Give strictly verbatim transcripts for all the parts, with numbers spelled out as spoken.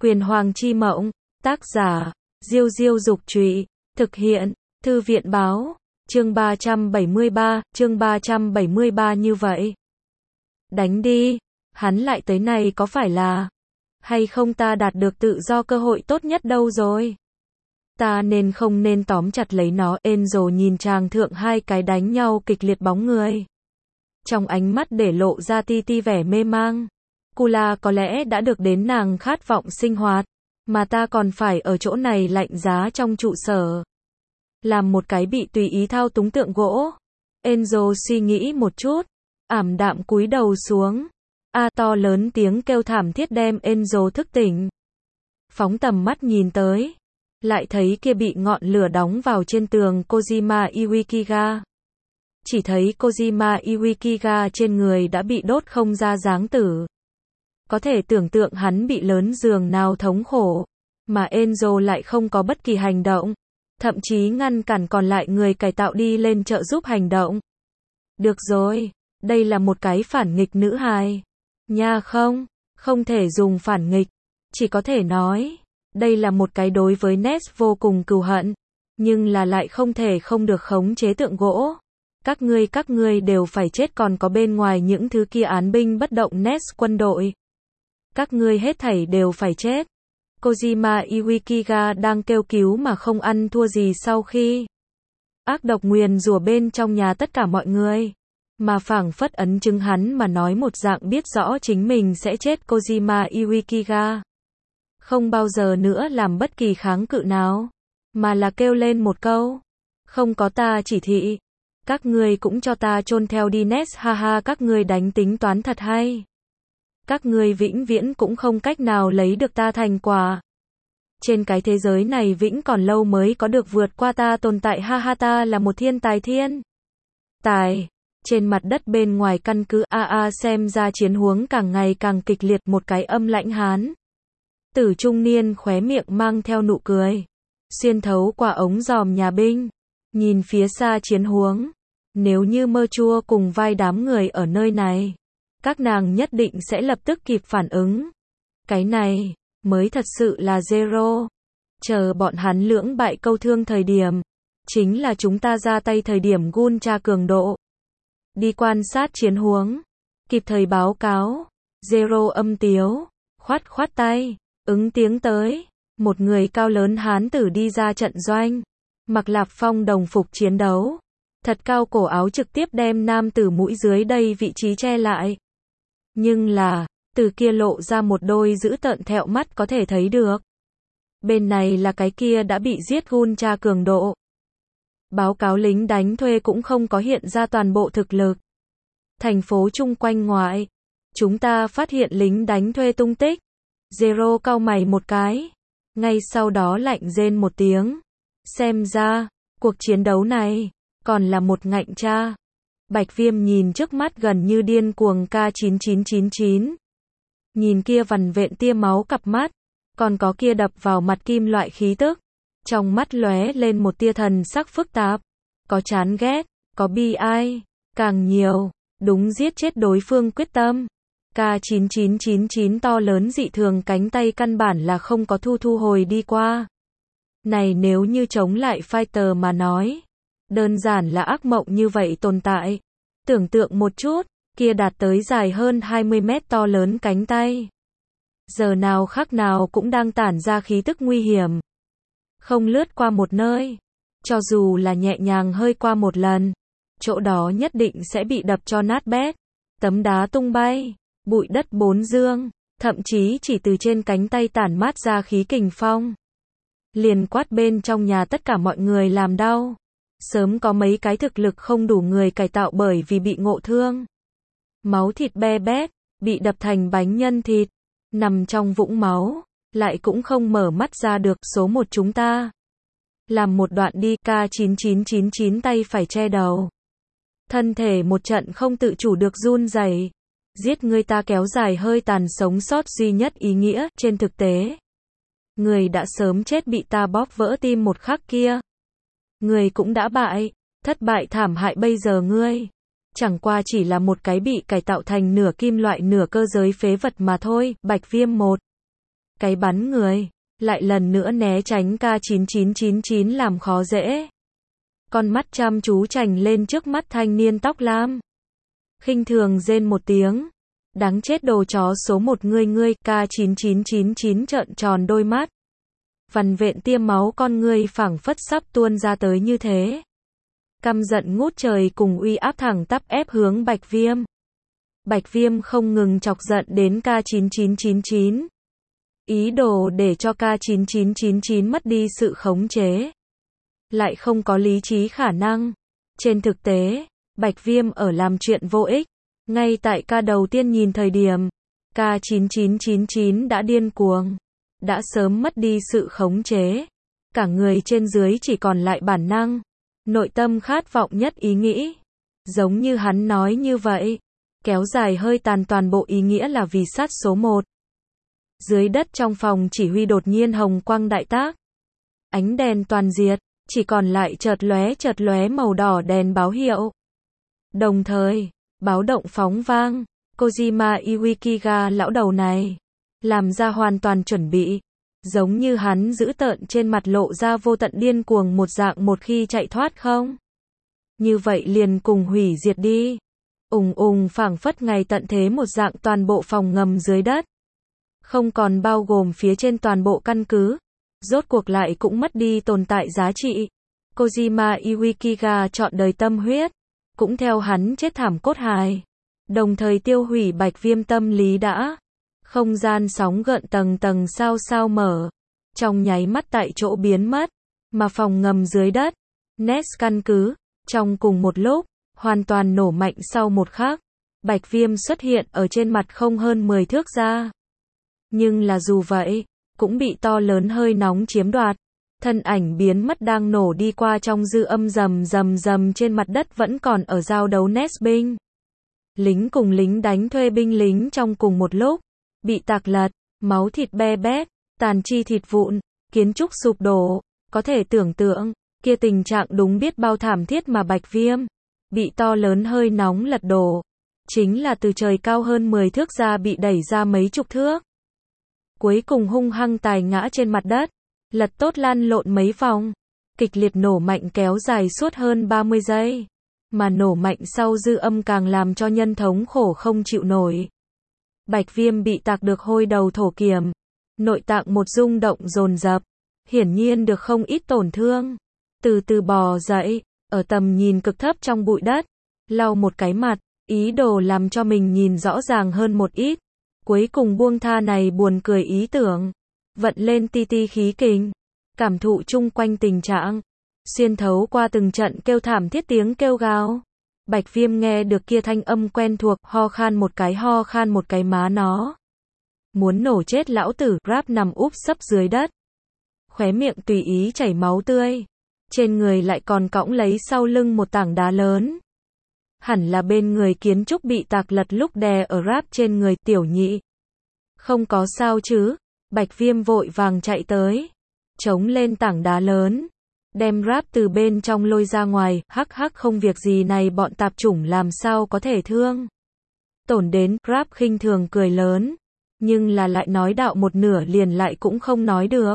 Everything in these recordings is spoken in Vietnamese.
Quyền Hoàng chi mộng, tác giả, Diêu Diêu Dục Trụy, thực hiện, Thư viện Báo, chương ba trăm bảy mươi ba, chương ba trăm bảy mươi ba như vậy. Đánh đi, hắn lại tới này có phải là, hay không ta đạt được tự do cơ hội tốt nhất đâu rồi. Ta nên không nên tóm chặt lấy nó. Enzo nhìn chàng thượng hai cái đánh nhau kịch liệt bóng người. Trong ánh mắt để lộ ra ti ti vẻ mê mang. Kula có lẽ đã được đến nàng khát vọng sinh hoạt, mà ta còn phải ở chỗ này lạnh giá trong trụ sở. Làm một cái bị tùy ý thao túng tượng gỗ. Enzo suy nghĩ một chút, ảm đạm cúi đầu xuống. A to lớn tiếng kêu thảm thiết đem Enzo thức tỉnh. Phóng tầm mắt nhìn tới, lại thấy kia bị ngọn lửa đóng vào trên tường Kojima Iwaikiga. Chỉ thấy Kojima Iwaikiga trên người đã bị đốt không ra dáng tử. Có thể tưởng tượng hắn bị lớn giường nào thống khổ, mà Enzo lại không có bất kỳ hành động, thậm chí ngăn cản còn lại người cải tạo đi lên trợ giúp hành động. Được rồi, đây là một cái phản nghịch nữ hài. Nha không, không thể dùng phản nghịch, chỉ có thể nói, đây là một cái đối với Ness vô cùng cừu hận, nhưng là lại không thể không được khống chế tượng gỗ. Các ngươi các ngươi đều phải chết, còn có bên ngoài những thứ kia án binh bất động Ness quân đội. Các ngươi hết thảy đều phải chết. Kojima Iwaikiga đang kêu cứu mà không ăn thua gì sau khi ác độc nguyền rủa bên trong nhà tất cả mọi người, mà phảng phất ấn chứng hắn mà nói một dạng biết rõ chính mình sẽ chết. Kojima Iwaikiga không bao giờ nữa làm bất kỳ kháng cự nào, mà là kêu lên một câu, không có ta chỉ thị, các ngươi cũng cho ta chôn theo đi Ness. Ha ha, các ngươi đánh tính toán thật hay. Các ngươi vĩnh viễn cũng không cách nào lấy được ta thành quả. Trên cái thế giới này vĩnh còn lâu mới có được vượt qua ta tồn tại. Ha ha, ta là một thiên tài thiên tài. Trên mặt đất bên ngoài căn cứ a a xem ra chiến huống càng ngày càng kịch liệt. Một cái âm lãnh hán tử trung niên khóe miệng mang theo nụ cười, xuyên thấu qua ống dòm nhà binh, nhìn phía xa chiến huống. Nếu như mơ chua cùng vai đám người ở nơi này, các nàng nhất định sẽ lập tức kịp phản ứng. Cái này mới thật sự là Zero. Chờ bọn hắn lưỡng bại câu thương thời điểm, chính là chúng ta ra tay thời điểm gun tra cường độ. Đi quan sát chiến huống, kịp thời báo cáo. Zero âm tiếu, khoát khoát tay, ứng tiếng tới. Một người cao lớn hán tử đi ra trận doanh, mặc Lạp Phong đồng phục chiến đấu, thật cao cổ áo trực tiếp đem nam tử mũi dưới đây vị trí che lại. Nhưng là, từ kia lộ ra một đôi dữ tợn thẹo mắt có thể thấy được. Bên này là cái kia đã bị giết gun tra cường độ. Báo cáo lính đánh thuê cũng không có hiện ra toàn bộ thực lực. Thành phố chung quanh ngoại, chúng ta phát hiện lính đánh thuê tung tích. Zero cau mày một cái, ngay sau đó lạnh rên một tiếng. Xem ra, cuộc chiến đấu này còn là một ngạnh cha. Bạch Viêm nhìn trước mắt gần như điên cuồng K chín chín chín chín. Nhìn kia vằn vện tia máu cặp mắt, còn có kia đập vào mặt kim loại khí tức. Trong mắt lóe lên một tia thần sắc phức tạp, có chán ghét, có bi ai, càng nhiều, đúng giết chết đối phương quyết tâm. K chín chín chín chín to lớn dị thường cánh tay căn bản là không có thu thu hồi đi qua. Này nếu như chống lại fighter mà nói, đơn giản là ác mộng như vậy tồn tại. Tưởng tượng một chút, kia đạt tới dài hơn hai mươi mét to lớn cánh tay. Giờ nào khắc nào cũng đang tản ra khí tức nguy hiểm. Không lướt qua một nơi, cho dù là nhẹ nhàng hơi qua một lần, chỗ đó nhất định sẽ bị đập cho nát bét, tấm đá tung bay, bụi đất bốn dương, thậm chí chỉ từ trên cánh tay tản mát ra khí kình phong, liền quát bên trong nhà tất cả mọi người làm đau. Sớm có mấy cái thực lực không đủ người cải tạo bởi vì bị ngộ thương, máu thịt be bét, bị đập thành bánh nhân thịt, nằm trong vũng máu, lại cũng không mở mắt ra được. Số một chúng ta làm một đoạn đi. K chín chín chín chín tay phải che đầu, thân thể một trận không tự chủ được run rẩy. Giết người ta kéo dài hơi tàn sống sót duy nhất ý nghĩa. Trên thực tế, người đã sớm chết bị ta bóp vỡ tim một khắc kia. Người cũng đã bại, thất bại thảm hại. Bây giờ ngươi chẳng qua chỉ là một cái bị cải tạo thành nửa kim loại nửa cơ giới phế vật mà thôi. Bạch Viêm một cái bắn người, lại lần nữa né tránh K chín chín chín chín làm khó dễ. Con mắt chăm chú chành lên trước mắt thanh niên tóc lam. Khinh thường rên một tiếng. Đáng chết đồ chó số một ngươi ngươi, K chín chín chín chín trợn tròn đôi mắt. Vằn vện tiêm máu con ngươi phảng phất sắp tuôn ra tới như thế. Căm giận ngút trời cùng uy áp thẳng tắp ép hướng Bạch Viêm. Bạch Viêm không ngừng chọc giận đến K chín chín chín chín. Ý đồ để cho K chín chín chín chín mất đi sự khống chế. Lại không có lý trí khả năng. Trên thực tế, Bạch Viêm ở làm chuyện vô ích. Ngay tại ca đầu tiên nhìn thời điểm, K chín chín chín chín đã điên cuồng. Đã sớm mất đi sự khống chế. Cả người trên dưới chỉ còn lại bản năng. Nội tâm khát vọng nhất ý nghĩ. Giống như hắn nói như vậy. Kéo dài hơi tàn toàn bộ ý nghĩa là vì sát số một. Dưới đất trong phòng chỉ huy đột nhiên hồng quang đại tác. Ánh đèn toàn diệt, chỉ còn lại chợt lóe chợt lóe màu đỏ đèn báo hiệu. Đồng thời, báo động phóng vang, Kojima Iwaikiga lão đầu này, làm ra hoàn toàn chuẩn bị. Giống như hắn giữ tợn trên mặt lộ ra vô tận điên cuồng một dạng một khi chạy thoát không. Như vậy liền cùng hủy diệt đi. Ùng ùng phảng phất ngày tận thế một dạng toàn bộ phòng ngầm dưới đất. Không còn bao gồm phía trên toàn bộ căn cứ. Rốt cuộc lại cũng mất đi tồn tại giá trị. Kojima Iwaikiga chọn đời tâm huyết. Cũng theo hắn chết thảm cốt hài. Đồng thời tiêu hủy Bạch Viêm tâm lý đã. Không gian sóng gợn tầng tầng sao sao mở. Trong nháy mắt tại chỗ biến mất. Mà phòng ngầm dưới đất. Nest căn cứ. Trong cùng một lúc. Hoàn toàn nổ mạnh sau một khắc. Bạch Viêm xuất hiện ở trên mặt không hơn mười thước ra. Nhưng là dù vậy, cũng bị to lớn hơi nóng chiếm đoạt. Thân ảnh biến mất đang nổ đi qua trong dư âm rầm rầm rầm trên mặt đất vẫn còn ở giao đấu Nest binh. Lính cùng lính đánh thuê binh lính trong cùng một lúc. Bị tạc lật, máu thịt be bét, tàn chi thịt vụn, kiến trúc sụp đổ. Có thể tưởng tượng, kia tình trạng đúng biết bao thảm thiết mà Bạch Viêm. Bị to lớn hơi nóng lật đổ. Chính là từ trời cao hơn mười thước ra bị đẩy ra mấy chục thước. Cuối cùng hung hăng tài ngã trên mặt đất. Lật tốt lăn lộn mấy vòng. Kịch liệt nổ mạnh kéo dài suốt hơn ba mươi giây. Mà nổ mạnh sau dư âm càng làm cho nhân thống khổ không chịu nổi. Bạch Viêm bị tạc được hôi đầu thổ kiểm. Nội tạng một rung động dồn dập. Hiển nhiên được không ít tổn thương. Từ từ bò dậy. Ở tầm nhìn cực thấp trong bụi đất. Lau một cái mặt. Ý đồ làm cho mình nhìn rõ ràng hơn một ít. Cuối cùng buông tha này buồn cười ý tưởng. Vận lên ti ti khí kình. Cảm thụ chung quanh tình trạng. Xuyên thấu qua từng trận kêu thảm thiết tiếng kêu gào. Bạch Viêm nghe được kia thanh âm quen thuộc. Ho khan một cái ho khan một cái má nó. Muốn nổ chết lão tử. Rap nằm úp sấp dưới đất. Khóe miệng tùy ý chảy máu tươi. Trên người lại còn cõng lấy sau lưng một tảng đá lớn. Hẳn là bên người kiến trúc bị tạc lật lúc đè ở Rap trên người. Tiểu nhị. Không có sao chứ. Bạch Viêm vội vàng chạy tới. Chống lên tảng đá lớn. Đem Rap từ bên trong lôi ra ngoài. Hắc hắc không việc gì này bọn tạp chủng làm sao có thể thương. Tổn đến. Rap khinh thường cười lớn. Nhưng là lại nói đạo một nửa liền lại cũng không nói được.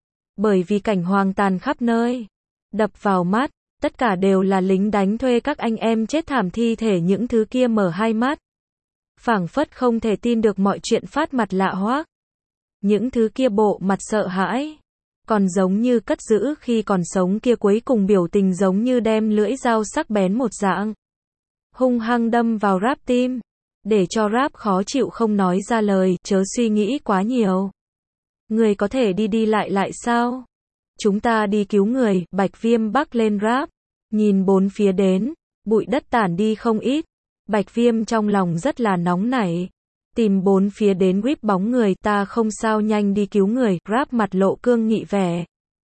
Bởi vì cảnh hoang tàn khắp nơi. Đập vào mắt. Tất cả đều là lính đánh thuê các anh em chết thảm thi thể những thứ kia mở hai mắt. Phảng phất không thể tin được mọi chuyện phát mặt lạ hoắc. Những thứ kia bộ mặt sợ hãi. Còn giống như cất giữ khi còn sống kia cuối cùng biểu tình giống như đem lưỡi dao sắc bén một dạng. Hung hăng đâm vào Rap tim. Để cho Rap khó chịu không nói ra lời, chớ suy nghĩ quá nhiều. Người có thể đi đi lại lại sao? Chúng ta đi cứu người. Bạch Viêm bắc lên Rap. Nhìn bốn phía đến. Bụi đất tản đi không ít. Bạch Viêm trong lòng rất là nóng nảy. Tìm bốn phía đến whip bóng người. Ta không sao nhanh đi cứu người. Rap mặt lộ cương nghị vẻ.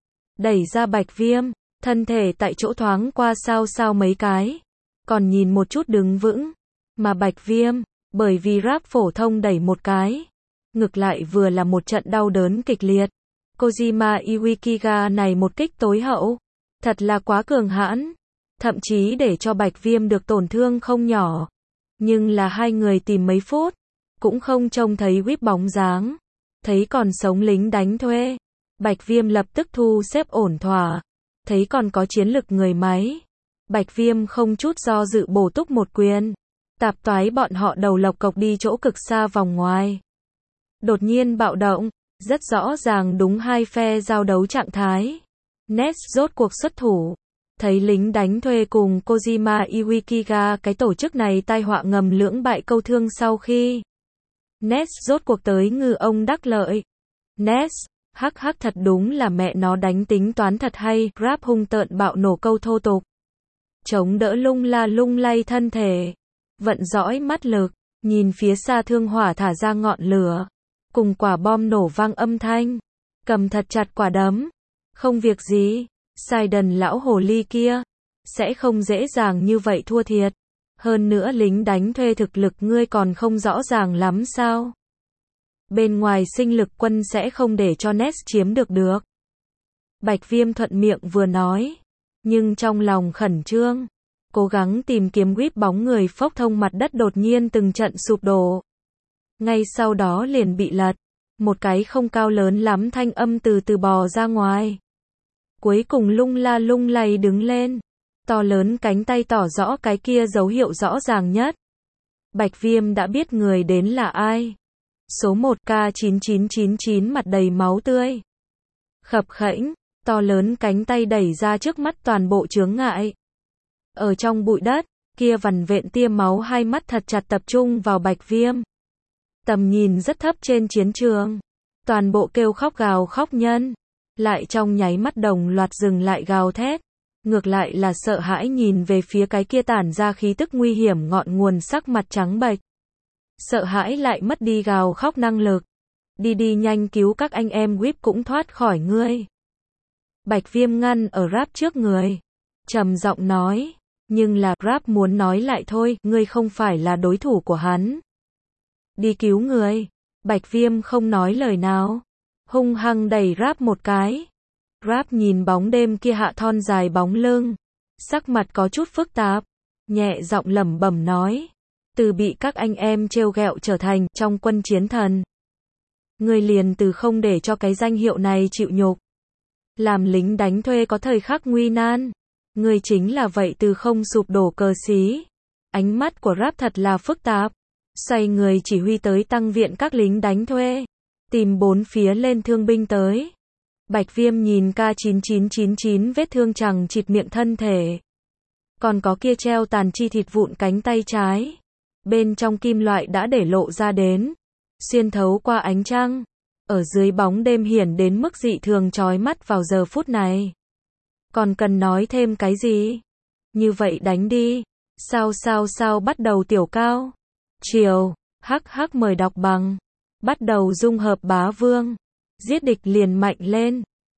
Đẩy ra Bạch Viêm. Thân thể tại chỗ thoáng qua sao sao mấy cái. Còn nhìn một chút đứng vững. Mà Bạch Viêm. Bởi vì Rap phổ thông đẩy một cái. Ngược lại vừa là một trận đau đớn kịch liệt. Kojima Iwaikiga này một kích tối hậu. Thật là quá cường hãn. Thậm chí để cho Bạch Viêm được tổn thương không nhỏ. Nhưng là hai người tìm mấy phút. Cũng không trông thấy whip bóng dáng. Thấy còn sống lính đánh thuê, Bạch Viêm lập tức thu xếp ổn thỏa. Thấy còn có chiến lực người máy, Bạch Viêm không chút do dự bổ túc một quyền. Tạp toái bọn họ đầu lộc cộc đi chỗ cực xa vòng ngoài. Đột nhiên bạo động, rất rõ ràng đúng hai phe giao đấu trạng thái. Ness rốt cuộc xuất thủ. Thấy lính đánh thuê cùng Kojima Iwaikiga cái tổ chức này tai họa ngầm lưỡng bại câu thương sau khi Ness rốt cuộc tới ngư ông đắc lợi. Ness, hắc hắc thật đúng là mẹ nó đánh tính toán thật hay, rap hung tợn bạo nổ câu thô tục. Chống đỡ lung la lung lay thân thể. Vận dõi mắt lực, nhìn phía xa thương hỏa thả ra ngọn lửa. Cùng quả bom nổ vang âm thanh. Cầm thật chặt quả đấm. Không việc gì, sai đần lão hồ ly kia. Sẽ không dễ dàng như vậy thua thiệt. Hơn nữa lính đánh thuê thực lực ngươi còn không rõ ràng lắm sao. Bên ngoài sinh lực quân sẽ không để cho Ness chiếm được được. Bạch Viêm thuận miệng vừa nói. Nhưng trong lòng khẩn trương. Cố gắng tìm kiếm whip bóng người phốc thông mặt đất đột nhiên từng trận sụp đổ. Ngay sau đó liền bị lật. Một cái không cao lớn lắm thanh âm từ từ bò ra ngoài. Cuối cùng lung la lung lay đứng lên. To lớn cánh tay tỏ rõ cái kia dấu hiệu rõ ràng nhất. Bạch Viêm đã biết người đến là ai. Số một K chín chín chín chín mặt đầy máu tươi. Khập khẽnh, to lớn cánh tay đẩy ra trước mắt toàn bộ chướng ngại. Ở trong bụi đất, kia vằn vện tia máu hai mắt thật chặt tập trung vào Bạch Viêm. Tầm nhìn rất thấp trên chiến trường. Toàn bộ kêu khóc gào khóc nhân. Lại trong nháy mắt đồng loạt dừng lại gào thét. Ngược lại là sợ hãi nhìn về phía cái kia tản ra khí tức nguy hiểm ngọn nguồn sắc mặt trắng bệch. Sợ hãi lại mất đi gào khóc năng lực. Đi đi nhanh cứu các anh em whip cũng thoát khỏi ngươi. Bạch Viêm ngăn ở rap trước người. Trầm giọng nói. Nhưng là rap muốn nói lại thôi, ngươi không phải là đối thủ của hắn. Đi cứu người. Bạch Viêm không nói lời nào. Hung hăng đẩy rap một cái. Rap nhìn bóng đêm kia hạ thon dài bóng lưng. Sắc mặt có chút phức tạp. Nhẹ giọng lẩm bẩm nói. Từ bị các anh em trêu ghẹo trở thành trong quân chiến thần. Người liền từ không để cho cái danh hiệu này chịu nhục. Làm lính đánh thuê có thời khắc nguy nan. Người chính là vậy từ không sụp đổ cờ xí. Ánh mắt của rap thật là phức tạp. Xoay người chỉ huy tới tăng viện các lính đánh thuê. Tìm bốn phía lên thương binh tới. Bạch Viêm nhìn K chín chín chín chín vết thương chằng chịt miệng thân thể. Còn có kia treo tàn chi thịt vụn cánh tay trái. Bên trong kim loại đã để lộ ra đến. Xuyên thấu qua ánh trăng. Ở dưới bóng đêm hiển đến mức dị thường chói mắt vào giờ phút này. Còn cần nói thêm cái gì? Như vậy đánh đi. Sao sao sao bắt đầu tiểu cao. Chiều. Hắc hắc mời đọc bằng. Bắt đầu dung hợp bá vương. Giết địch liền mạnh lên.